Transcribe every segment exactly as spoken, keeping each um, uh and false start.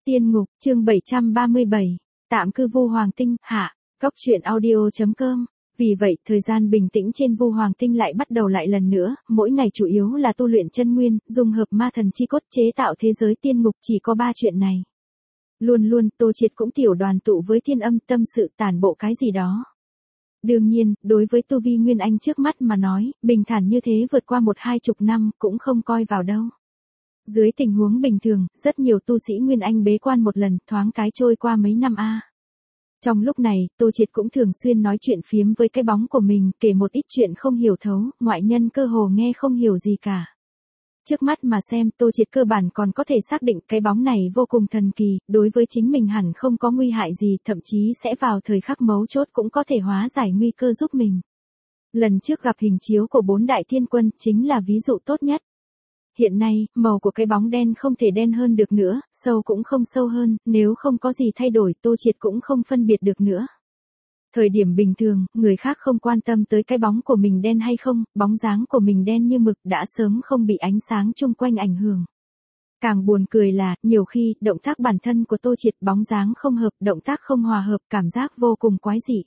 Tiên ngục, chương bảy trăm ba mươi bảy, tạm cư Vu Hoàng Tinh, hạ, góc truyện audio chấm com. Vì vậy, thời gian bình tĩnh trên Vu Hoàng Tinh lại bắt đầu lại lần nữa, mỗi ngày chủ yếu là tu luyện chân nguyên, dung hợp ma thần chi cốt chế tạo thế giới tiên ngục, chỉ có ba chuyện này. Luôn luôn, Tô Triệt cũng tiểu đoàn tụ với Thiên Âm tâm sự tản bộ cái gì đó. Đương nhiên, đối với tu vi Nguyên Anh trước mắt mà nói, bình thản như thế vượt qua một hai chục năm, cũng không coi vào đâu. Dưới tình huống bình thường, rất nhiều tu sĩ Nguyên Anh bế quan một lần, thoáng cái trôi qua mấy năm a. Trong lúc này, Tô Triệt cũng thường xuyên nói chuyện phiếm với cái bóng của mình, kể một ít chuyện không hiểu thấu, ngoại nhân cơ hồ nghe không hiểu gì cả. Trước mắt mà xem, Tô Triệt cơ bản còn có thể xác định cái bóng này vô cùng thần kỳ, đối với chính mình hẳn không có nguy hại gì, thậm chí sẽ vào thời khắc mấu chốt cũng có thể hóa giải nguy cơ giúp mình. Lần trước gặp hình chiếu của bốn đại thiên quân, chính là ví dụ tốt nhất. Hiện nay, màu của cái bóng đen không thể đen hơn được nữa, sâu cũng không sâu hơn, nếu không có gì thay đổi, Tô Triệt cũng không phân biệt được nữa. Thời điểm bình thường, người khác không quan tâm tới cái bóng của mình đen hay không, bóng dáng của mình đen như mực đã sớm không bị ánh sáng chung quanh ảnh hưởng. Càng buồn cười là, nhiều khi, động tác bản thân của Tô Triệt bóng dáng không hợp, động tác không hòa hợp, cảm giác vô cùng quái dị.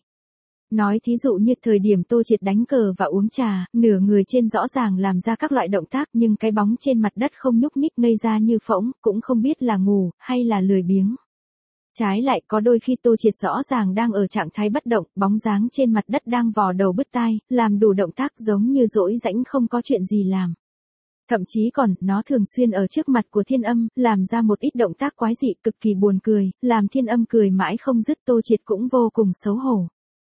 Nói thí dụ như thời điểm Tô Triệt đánh cờ và uống trà, nửa người trên rõ ràng làm ra các loại động tác nhưng cái bóng trên mặt đất không nhúc nhích ngây ra như phỗng, cũng không biết là ngủ, hay là lười biếng. Trái lại có đôi khi Tô Triệt rõ ràng đang ở trạng thái bất động, bóng dáng trên mặt đất đang vò đầu bứt tai, làm đủ động tác giống như dỗi rãnh không có chuyện gì làm. Thậm chí còn, nó thường xuyên ở trước mặt của Thiên Âm, làm ra một ít động tác quái dị cực kỳ buồn cười, làm Thiên Âm cười mãi không dứt. Tô Triệt cũng vô cùng xấu hổ.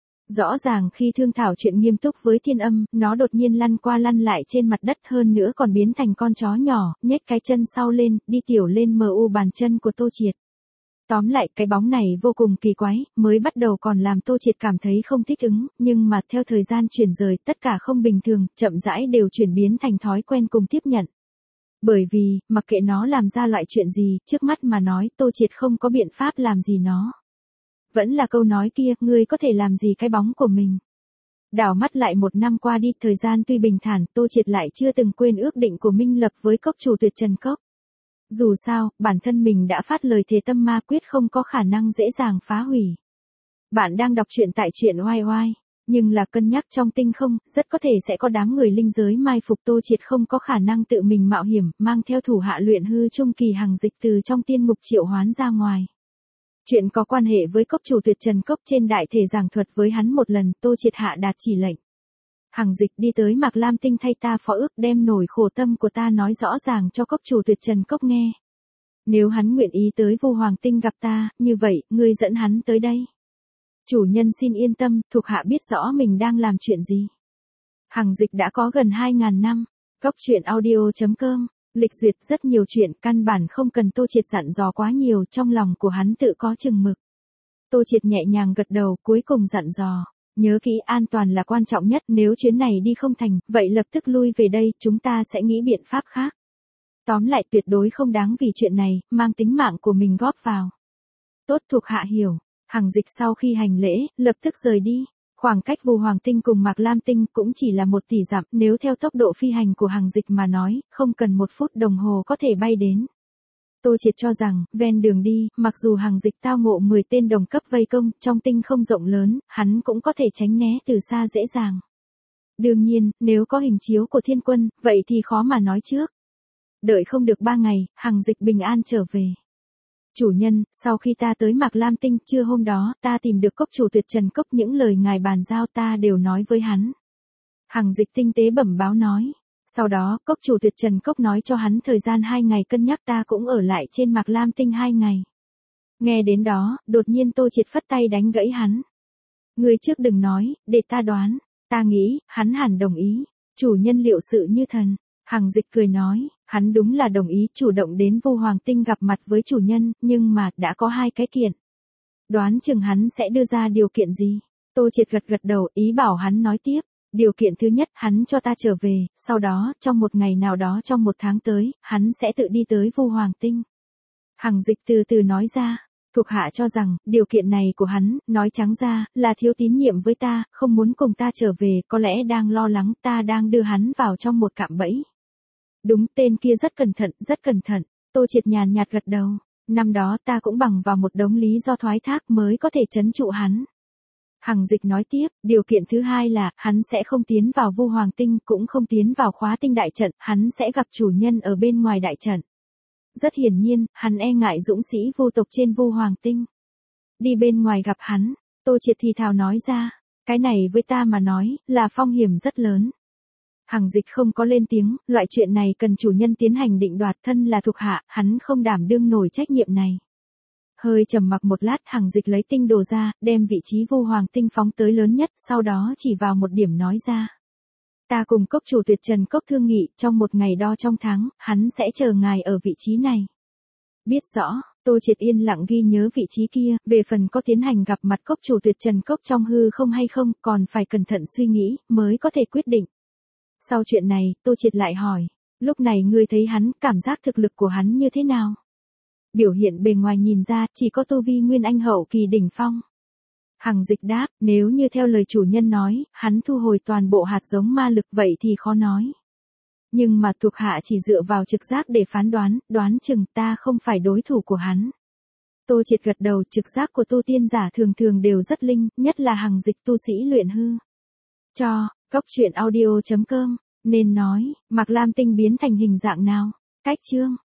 Rõ ràng khi thương thảo chuyện nghiêm túc với Thiên Âm, nó đột nhiên lăn qua lăn lại trên mặt đất, hơn nữa còn biến thành con chó nhỏ, nhếch cái chân sau lên, đi tiểu lên mờ u bàn chân của Tô Triệt. Tóm lại, cái bóng này vô cùng kỳ quái, mới bắt đầu còn làm Tô Triệt cảm thấy không thích ứng, nhưng mà theo thời gian chuyển rời, tất cả không bình thường, chậm rãi đều chuyển biến thành thói quen cùng tiếp nhận. Bởi vì, mặc kệ nó làm ra loại chuyện gì, trước mắt mà nói, Tô Triệt không có biện pháp làm gì nó. Vẫn là câu nói kia, ngươi có thể làm gì cái bóng của mình. Đảo mắt lại một năm qua đi, thời gian tuy bình thản, Tô Triệt lại chưa từng quên ước định của Minh Lập với cốc chủ Tuyệt Trần Cốc. Dù sao, bản thân mình đã phát lời thề tâm ma quyết không có khả năng dễ dàng phá hủy. Bạn đang đọc truyện tại truyện oai oai, nhưng là cân nhắc trong tinh không, rất có thể sẽ có đám người linh giới mai phục. Tô Triệt không có khả năng tự mình mạo hiểm, mang theo thủ hạ luyện hư trung kỳ Hằng Dịch từ trong tiên ngục triệu hoán ra ngoài. Chuyện có quan hệ với cốc chủ Tuyệt Trần Cốc trên đại thể giảng thuật với hắn một lần, Tô Triệt hạ đạt chỉ lệnh. Hằng Dịch đi tới Mạc Lam Tinh thay ta phó ước, đem nỗi khổ tâm của ta nói rõ ràng cho cốc chủ Tuyệt Trần Cốc nghe. Nếu hắn nguyện ý tới Vu Hoàng Tinh gặp ta, như vậy, ngươi dẫn hắn tới đây. Chủ nhân xin yên tâm, thuộc hạ biết rõ mình đang làm chuyện gì. Hằng Dịch đã có gần hai ngàn năm, góc truyện audio chấm com. Lịch duyệt rất nhiều chuyện, căn bản không cần Tô Triệt dặn dò quá nhiều, trong lòng của hắn tự có chừng mực. Tô Triệt nhẹ nhàng gật đầu, cuối cùng dặn dò, nhớ kỹ an toàn là quan trọng nhất, nếu chuyến này đi không thành, vậy lập tức lui về đây, chúng ta sẽ nghĩ biện pháp khác. Tóm lại tuyệt đối không đáng vì chuyện này, mang tính mạng của mình góp vào. Tốt, thuộc hạ hiểu. Hằng Dịch sau khi hành lễ, lập tức rời đi. Khoảng cách Vu Hoàng Tinh cùng Mạc Lam Tinh cũng chỉ là một tỷ dặm, nếu theo tốc độ phi hành của Hằng Dịch mà nói, không cần một phút đồng hồ có thể bay đến. Tô Triệt cho rằng, ven đường đi, mặc dù Hằng Dịch tao ngộ mười tên đồng cấp vây công, trong tinh không rộng lớn, hắn cũng có thể tránh né từ xa dễ dàng. Đương nhiên, nếu có hình chiếu của thiên quân, vậy thì khó mà nói trước. Đợi không được ba ngày, Hằng Dịch bình an trở về. Chủ nhân, sau khi ta tới Mạc Lam Tinh, trưa hôm đó, ta tìm được cốc chủ Tuyệt Trần Cốc, những lời ngài bàn giao ta đều nói với hắn. Hằng Dịch tinh tế bẩm báo nói. Sau đó, cốc chủ Tuyệt Trần Cốc nói cho hắn thời gian hai ngày cân nhắc, ta cũng ở lại trên Mạc Lam Tinh hai ngày. Nghe đến đó, đột nhiên Tô Triệt phất tay đánh gãy hắn. Ngươi trước đừng nói, để ta đoán, ta nghĩ, hắn hẳn đồng ý. Chủ nhân liệu sự như thần. Hằng Dịch cười nói, hắn đúng là đồng ý chủ động đến Vu Hoàng Tinh gặp mặt với chủ nhân, nhưng mà, đã có hai cái kiện. Đoán chừng hắn sẽ đưa ra điều kiện gì? Tô Triệt gật gật đầu, ý bảo hắn nói tiếp. Điều kiện thứ nhất, hắn cho ta trở về, sau đó, trong một ngày nào đó trong một tháng tới, hắn sẽ tự đi tới Vu Hoàng Tinh. Hằng Dịch từ từ nói ra, thuộc hạ cho rằng, điều kiện này của hắn, nói trắng ra, là thiếu tín nhiệm với ta, không muốn cùng ta trở về, có lẽ đang lo lắng ta đang đưa hắn vào trong một cạm bẫy. Đúng, tên kia rất cẩn thận, rất cẩn thận. Tô Triệt nhàn nhạt gật đầu. Năm đó ta cũng bằng vào một đống lý do thoái thác mới có thể trấn trụ hắn. Hằng Dịch nói tiếp, điều kiện thứ hai là, hắn sẽ không tiến vào Vu Hoàng Tinh, cũng không tiến vào Khóa Tinh đại trận, hắn sẽ gặp chủ nhân ở bên ngoài đại trận. Rất hiển nhiên, hắn e ngại dũng sĩ vô tộc trên Vu Hoàng Tinh. Đi bên ngoài gặp hắn, Tô Triệt thì thào nói ra, cái này với ta mà nói, là phong hiểm rất lớn. Hằng Dịch không có lên tiếng, loại chuyện này cần chủ nhân tiến hành định đoạt, thân là thuộc hạ, hắn không đảm đương nổi trách nhiệm này. Hơi trầm mặc một lát, Hằng Dịch lấy tinh đồ ra, đem vị trí Vu Hoàng Tinh phóng tới lớn nhất, sau đó chỉ vào một điểm nói ra. Ta cùng cốc chủ Tuyệt Trần Cốc thương nghị, trong một ngày đo trong tháng, hắn sẽ chờ ngài ở vị trí này. Biết rõ, Tô Triệt yên lặng ghi nhớ vị trí kia, về phần có tiến hành gặp mặt cốc chủ Tuyệt Trần Cốc trong hư không hay không, còn phải cẩn thận suy nghĩ, mới có thể quyết định. Sau chuyện này, Tô Triệt lại hỏi, lúc này ngươi thấy hắn, cảm giác thực lực của hắn như thế nào? Biểu hiện bề ngoài nhìn ra, chỉ có tu vi Nguyên Anh hậu kỳ đỉnh phong. Hằng Dịch đáp, nếu như theo lời chủ nhân nói, hắn thu hồi toàn bộ hạt giống ma lực vậy thì khó nói. Nhưng mà thuộc hạ chỉ dựa vào trực giác để phán đoán, đoán chừng ta không phải đối thủ của hắn. Tô Triệt gật đầu, trực giác của tu tiên giả thường thường đều rất linh, nhất là Hằng Dịch tu sĩ luyện hư. Cho, cốc truyện audio chấm com, nên nói, Mạc Lam Tinh biến thành hình dạng nào? Cách chương.